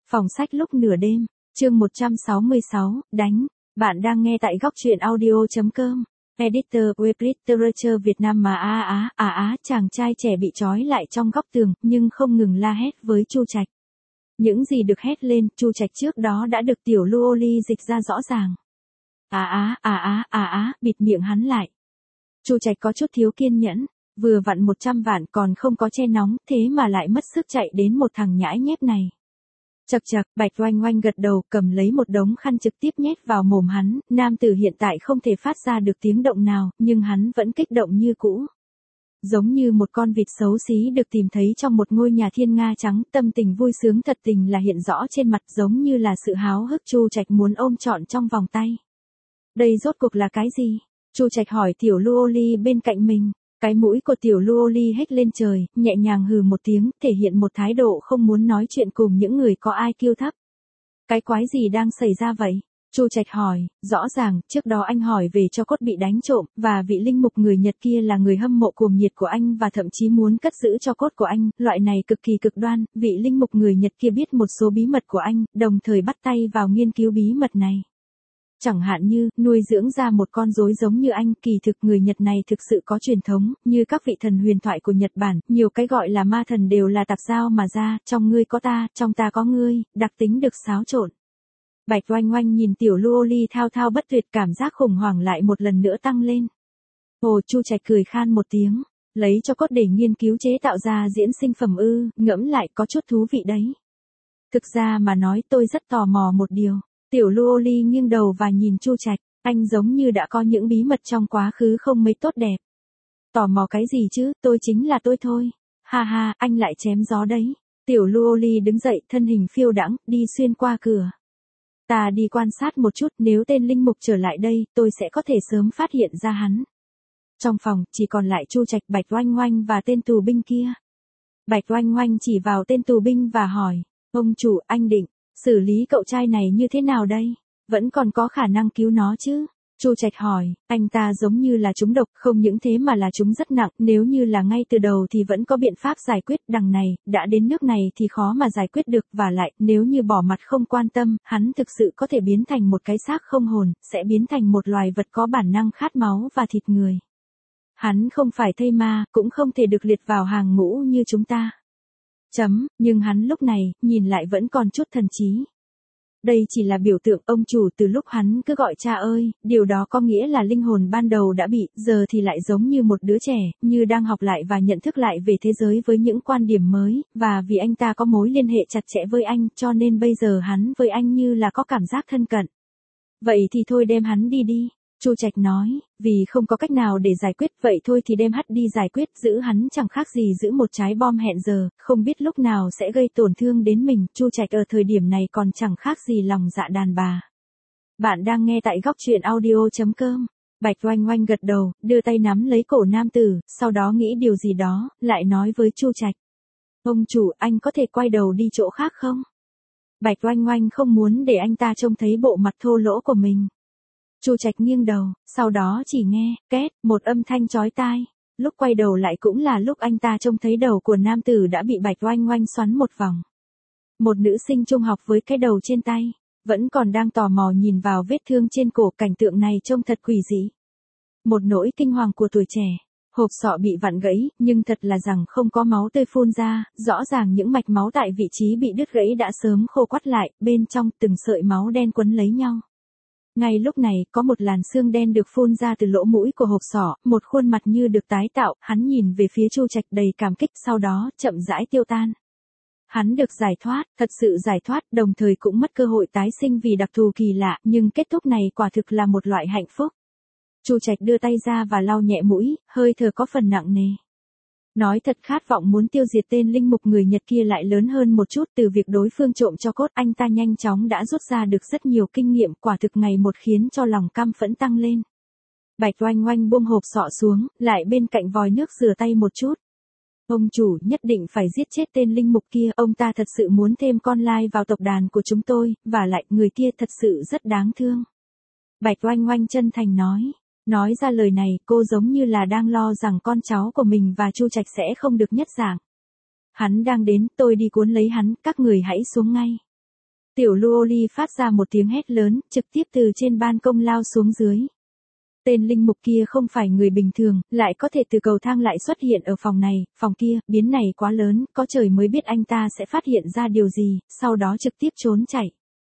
Phòng sách lúc nửa đêm, chương 166, đánh. Bạn đang nghe tại góc truyện audio.com. Editor Web Literature Việt Nam mà chàng trai trẻ bị trói lại trong góc tường, nhưng không ngừng la hét với Chu Trạch. Những gì được hét lên, Chu Trạch trước đó đã được tiểu Luoli dịch ra rõ ràng. Bịt miệng hắn lại. Chu Trạch có chút thiếu kiên nhẫn, vừa vặn 100 vạn còn không có che nóng, thế mà lại mất sức chạy đến một thằng nhãi nhép này. Chậc chậc, Bạch Oanh Oanh gật đầu, cầm lấy một đống khăn trực tiếp nhét vào mồm hắn, nam tử hiện tại không thể phát ra được tiếng động nào, nhưng hắn vẫn kích động như cũ. Giống như một con vịt xấu xí được tìm thấy trong một ngôi nhà thiên nga trắng, tâm tình vui sướng thật tình là hiện rõ trên mặt, giống như là sự háo hức Chu Trạch muốn ôm trọn trong vòng tay. Đây rốt cuộc là cái gì? Chu Trạch hỏi tiểu Luoli bên cạnh mình. Cái mũi của tiểu Luoli hét lên trời, nhẹ nhàng hừ một tiếng, thể hiện một thái độ không muốn nói chuyện cùng những người có IQ thấp. Cái quái gì đang xảy ra vậy? Chu Trạch hỏi, rõ ràng, trước đó anh hỏi về cho cốt bị đánh trộm, và vị linh mục người Nhật kia là người hâm mộ cuồng nhiệt của anh và thậm chí muốn cất giữ cho cốt của anh, loại này cực kỳ cực đoan, vị linh mục người Nhật kia biết một số bí mật của anh, đồng thời bắt tay vào nghiên cứu bí mật này. Chẳng hạn như, nuôi dưỡng ra một con rối giống như anh, kỳ thực người Nhật này thực sự có truyền thống, như các vị thần huyền thoại của Nhật Bản, nhiều cái gọi là ma thần đều là tạp giao mà ra, trong ngươi có ta, trong ta có ngươi, đặc tính được xáo trộn. Bạch Oanh Oanh nhìn tiểu Luoli thao thao bất tuyệt, cảm giác khủng hoảng lại một lần nữa tăng lên. Ồ, Chu Trạch cười khan một tiếng, lấy cho cốt để nghiên cứu chế tạo ra diễn sinh phẩm ngẫm lại có chút thú vị đấy. Thực ra mà nói tôi rất tò mò một điều. Tiểu Luoli nghiêng đầu và nhìn Chu Trạch, anh giống như đã có những bí mật trong quá khứ không mấy tốt đẹp. Tò mò cái gì chứ, tôi chính là tôi thôi. Ha ha, anh lại chém gió đấy. Tiểu Luoli đứng dậy, thân hình phiêu đãng, đi xuyên qua cửa. Ta đi quan sát một chút, nếu tên linh mục trở lại đây, tôi sẽ có thể sớm phát hiện ra hắn. Trong phòng, chỉ còn lại Chu Trạch, Bạch Oanh Oanh và tên tù binh kia. Bạch Oanh Oanh chỉ vào tên tù binh và hỏi, ông chủ, anh định xử lý cậu trai này như thế nào đây? Vẫn còn có khả năng cứu nó chứ? Chu Trạch hỏi, anh ta giống như là trúng độc, không những thế mà là trúng rất nặng, nếu như là ngay từ đầu thì vẫn có biện pháp giải quyết, đằng này, đã đến nước này thì khó mà giải quyết được, và lại, nếu như bỏ mặt không quan tâm, hắn thực sự có thể biến thành một cái xác không hồn, sẽ biến thành một loài vật có bản năng khát máu và thịt người. Hắn không phải thây ma, cũng không thể được liệt vào hàng ngũ như chúng ta. Nhưng hắn lúc này, nhìn lại vẫn còn chút thần trí. Đây chỉ là biểu tượng, ông chủ, từ lúc hắn cứ gọi cha ơi, điều đó có nghĩa là linh hồn ban đầu đã bị, giờ thì lại giống như một đứa trẻ, như đang học lại và nhận thức lại về thế giới với những quan điểm mới, và vì anh ta có mối liên hệ chặt chẽ với anh, cho nên bây giờ hắn với anh như là có cảm giác thân cận. Vậy thì thôi đem hắn đi đi. Chu Trạch nói, vì không có cách nào để giải quyết, vậy thôi thì đem hắn đi giải quyết, giữ hắn chẳng khác gì giữ một trái bom hẹn giờ, không biết lúc nào sẽ gây tổn thương đến mình, Chu Trạch ở thời điểm này còn chẳng khác gì lòng dạ đàn bà. Bạn đang nghe tại góc truyện audio.com. Bạch Oanh Oanh gật đầu, đưa tay nắm lấy cổ nam tử, sau đó nghĩ điều gì đó, lại nói với Chu Trạch. Ông chủ, anh có thể quay đầu đi chỗ khác không? Bạch Oanh Oanh không muốn để anh ta trông thấy bộ mặt thô lỗ của mình. Chu Trạch nghiêng đầu, sau đó chỉ nghe, két, một âm thanh chói tai. Lúc quay đầu lại cũng là lúc anh ta trông thấy đầu của nam tử đã bị Bạch Oanh Oanh xoắn một vòng. Một nữ sinh trung học với cái đầu trên tay, vẫn còn đang tò mò nhìn vào vết thương trên cổ, cảnh tượng này trông thật quỷ dị. Một nỗi kinh hoàng của tuổi trẻ, hộp sọ bị vặn gãy, nhưng thật là rằng không có máu tươi phun ra, rõ ràng những mạch máu tại vị trí bị đứt gãy đã sớm khô quắt lại, bên trong từng sợi máu đen quấn lấy nhau. Ngay lúc này, có một làn xương đen được phun ra từ lỗ mũi của hộp sọ, một khuôn mặt như được tái tạo, hắn nhìn về phía Chu Trạch đầy cảm kích, sau đó, chậm rãi tiêu tan. Hắn được giải thoát, thật sự giải thoát, đồng thời cũng mất cơ hội tái sinh vì đặc thù kỳ lạ, nhưng kết thúc này quả thực là một loại hạnh phúc. Chu Trạch đưa tay ra và lau nhẹ mũi, hơi thở có phần nặng nề. Nói thật, khát vọng muốn tiêu diệt tên linh mục người Nhật kia lại lớn hơn một chút, từ việc đối phương trộm cho cốt, anh ta nhanh chóng đã rút ra được rất nhiều kinh nghiệm, quả thực ngày một khiến cho lòng căm phẫn tăng lên. Bạch Oanh Oanh buông hộp sọ xuống, lại bên cạnh vòi nước rửa tay một chút. Ông chủ, nhất định phải giết chết tên linh mục kia, ông ta thật sự muốn thêm con lai vào tộc đàn của chúng tôi, và lại người kia thật sự rất đáng thương. Bạch Oanh Oanh chân thành nói. Nói ra lời này, cô giống như là đang lo rằng con cháu của mình và Chu Trạch sẽ không được nhất dạng. Hắn đang đến, tôi đi cuốn lấy hắn, các người hãy xuống ngay. Tiểu Luoli phát ra một tiếng hét lớn, trực tiếp từ trên ban công lao xuống dưới. Tên linh mục kia không phải người bình thường, lại có thể từ cầu thang lại xuất hiện ở phòng này, phòng kia, biến này quá lớn, có trời mới biết anh ta sẽ phát hiện ra điều gì, sau đó trực tiếp trốn chạy.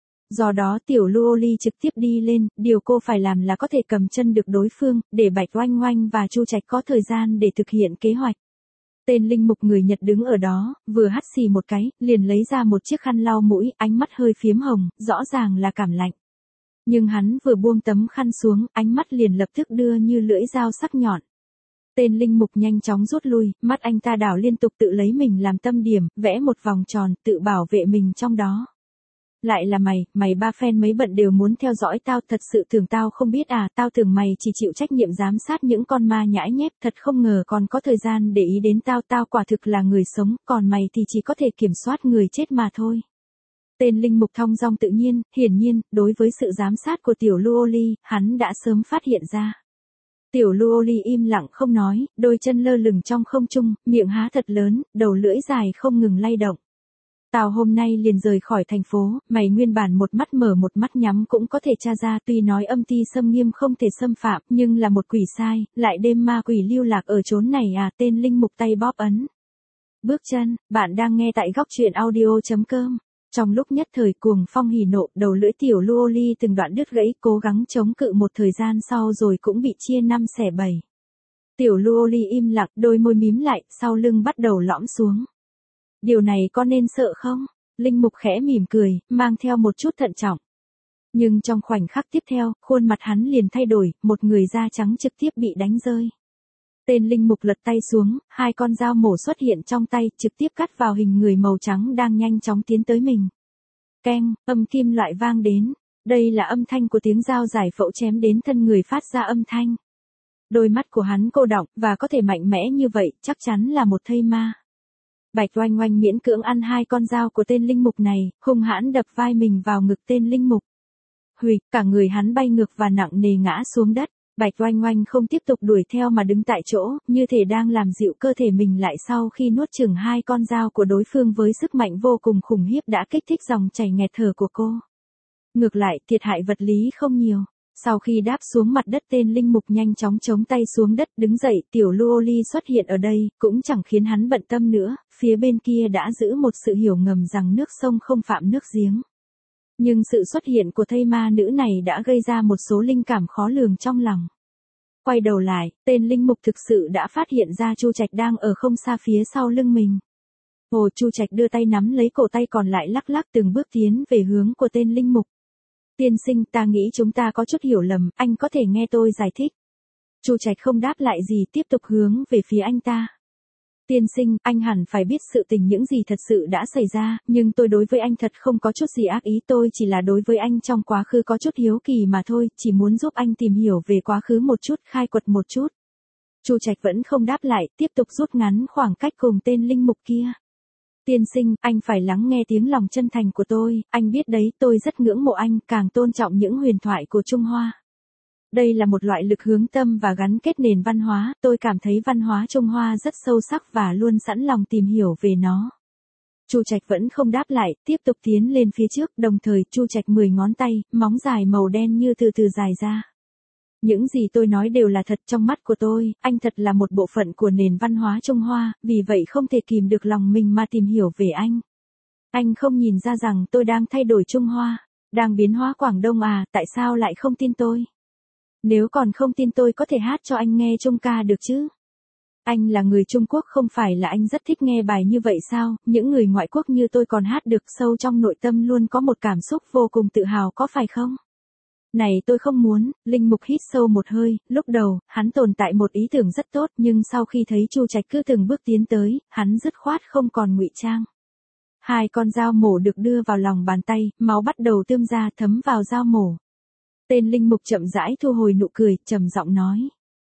Do đó tiểu Luoli trực tiếp đi lên, điều cô phải làm là có thể cầm chân được đối phương, để Bạch Oanh Oanh và Chu Trạch có thời gian để thực hiện kế hoạch. Tên linh mục người Nhật đứng ở đó, vừa hắt xì một cái, liền lấy ra một chiếc khăn lau mũi, ánh mắt hơi phiếm hồng, rõ ràng là cảm lạnh. Nhưng hắn vừa buông tấm khăn xuống, ánh mắt liền lập tức đưa như lưỡi dao sắc nhọn. Tên linh mục nhanh chóng rút lui, mắt anh ta đảo liên tục tự lấy mình làm tâm điểm, vẽ một vòng tròn, tự bảo vệ mình trong đó. Lại là mày ba phen mấy bận đều muốn theo dõi tao, thật sự tưởng tao không biết à, tao tưởng mày chỉ chịu trách nhiệm giám sát những con ma nhãi nhép, thật không ngờ còn có thời gian để ý đến tao quả thực là người sống, còn mày thì chỉ có thể kiểm soát người chết mà thôi. Tên linh mục thong dong tự nhiên, hiển nhiên, đối với sự giám sát của tiểu Luoli, hắn đã sớm phát hiện ra. Tiểu Luoli im lặng không nói, đôi chân lơ lửng trong không trung, miệng há thật lớn, đầu lưỡi dài không ngừng lay động. Tao hôm nay liền rời khỏi thành phố, mày nguyên bản một mắt mở một mắt nhắm cũng có thể tra ra, tuy nói âm ti xâm nghiêm không thể xâm phạm, nhưng là một quỷ sai, lại đêm ma quỷ lưu lạc ở chốn này à, tên linh mục tay bóp ấn. Bước chân, bạn đang nghe tại góc truyện audio.com. Trong lúc nhất thời cuồng phong hỉ nộ, đầu lưỡi tiểu Luoli từng đoạn đứt gãy, cố gắng chống cự một thời gian sau rồi cũng bị chia 5/7. Tiểu Luoli im lặng, đôi môi mím lại, sau lưng bắt đầu lõm xuống. Điều này có nên sợ không? Linh mục khẽ mỉm cười, mang theo một chút thận trọng. Nhưng trong khoảnh khắc tiếp theo, khuôn mặt hắn liền thay đổi, một người da trắng trực tiếp bị đánh rơi. Tên linh mục lật tay xuống, hai con dao mổ xuất hiện trong tay, trực tiếp cắt vào hình người màu trắng đang nhanh chóng tiến tới mình. Keng, âm kim loại vang đến. Đây là âm thanh của tiếng dao giải phẫu chém đến thân người phát ra âm thanh. Đôi mắt của hắn cô đọng, và có thể mạnh mẽ như vậy, chắc chắn là một thây ma. Bạch Oanh Oanh miễn cưỡng ăn hai con dao của tên linh mục này, hung hãn đập vai mình vào ngực tên linh mục. Hùi, cả người hắn bay ngược và nặng nề ngã xuống đất. Bạch Oanh Oanh không tiếp tục đuổi theo mà đứng tại chỗ, như thể đang làm dịu cơ thể mình lại sau khi nuốt chửng hai con dao của đối phương với sức mạnh vô cùng khủng khiếp đã kích thích dòng chảy nghẹt thở của cô. Ngược lại, thiệt hại vật lý không nhiều. Sau khi đáp xuống mặt đất tên linh mục nhanh chóng chống tay xuống đất đứng dậy, tiểu Luoli xuất hiện ở đây, cũng chẳng khiến hắn bận tâm nữa, phía bên kia đã giữ một sự hiểu ngầm rằng nước sông không phạm nước giếng. Nhưng sự xuất hiện của thây ma nữ này đã gây ra một số linh cảm khó lường trong lòng. Quay đầu lại, tên linh mục thực sự đã phát hiện ra Chu Trạch đang ở không xa phía sau lưng mình. Hồ Chu Trạch đưa tay nắm lấy cổ tay còn lại lắc lắc từng bước tiến về hướng của tên linh mục. Tiên sinh, ta nghĩ chúng ta có chút hiểu lầm, anh có thể nghe tôi giải thích. Chu Trạch không đáp lại gì, tiếp tục hướng về phía anh ta. Tiên sinh, anh hẳn phải biết sự tình những gì thật sự đã xảy ra, nhưng tôi đối với anh thật không có chút gì ác ý, tôi chỉ là đối với anh trong quá khứ có chút hiếu kỳ mà thôi, chỉ muốn giúp anh tìm hiểu về quá khứ một chút, khai quật một chút. Chu Trạch vẫn không đáp lại, tiếp tục rút ngắn khoảng cách cùng tên linh mục kia. Tiên sinh, anh phải lắng nghe tiếng lòng chân thành của tôi, anh biết đấy, tôi rất ngưỡng mộ anh, càng tôn trọng những huyền thoại của Trung Hoa. Đây là một loại lực hướng tâm và gắn kết nền văn hóa, tôi cảm thấy văn hóa Trung Hoa rất sâu sắc và luôn sẵn lòng tìm hiểu về nó. Chu Trạch vẫn không đáp lại, tiếp tục tiến lên phía trước, đồng thời Chu Trạch 10 ngón tay, móng dài màu đen như từ từ dài ra. Những gì tôi nói đều là thật trong mắt của tôi, anh thật là một bộ phận của nền văn hóa Trung Hoa, vì vậy không thể kìm được lòng mình mà tìm hiểu về anh. Anh không nhìn ra rằng tôi đang thay đổi Trung Hoa, đang biến hóa Quảng Đông à, tại sao lại không tin tôi? Nếu còn không tin tôi có thể hát cho anh nghe Trung ca được chứ? Anh là người Trung Quốc không phải là anh rất thích nghe bài như vậy sao, những người ngoại quốc như tôi còn hát được, sâu trong nội tâm luôn có một cảm xúc vô cùng tự hào có phải không? Này tôi không muốn, linh mục hít sâu một hơi, lúc đầu, hắn tồn tại một ý tưởng rất tốt nhưng sau khi thấy Chu Trạch cứ từng bước tiến tới, hắn dứt khoát không còn ngụy trang. Hai con dao mổ được đưa vào lòng bàn tay, máu bắt đầu tươm ra thấm vào dao mổ. Tên linh mục chậm rãi thu hồi nụ cười, trầm giọng nói.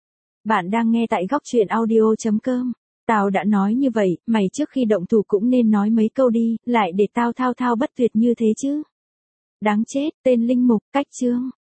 Bạn đang nghe tại góc truyện audio.com. Tao đã nói như vậy, mày trước khi động thủ cũng nên nói mấy câu đi, lại để tao thao thao bất tuyệt như thế chứ. Đáng chết, tên linh mục, cách chương.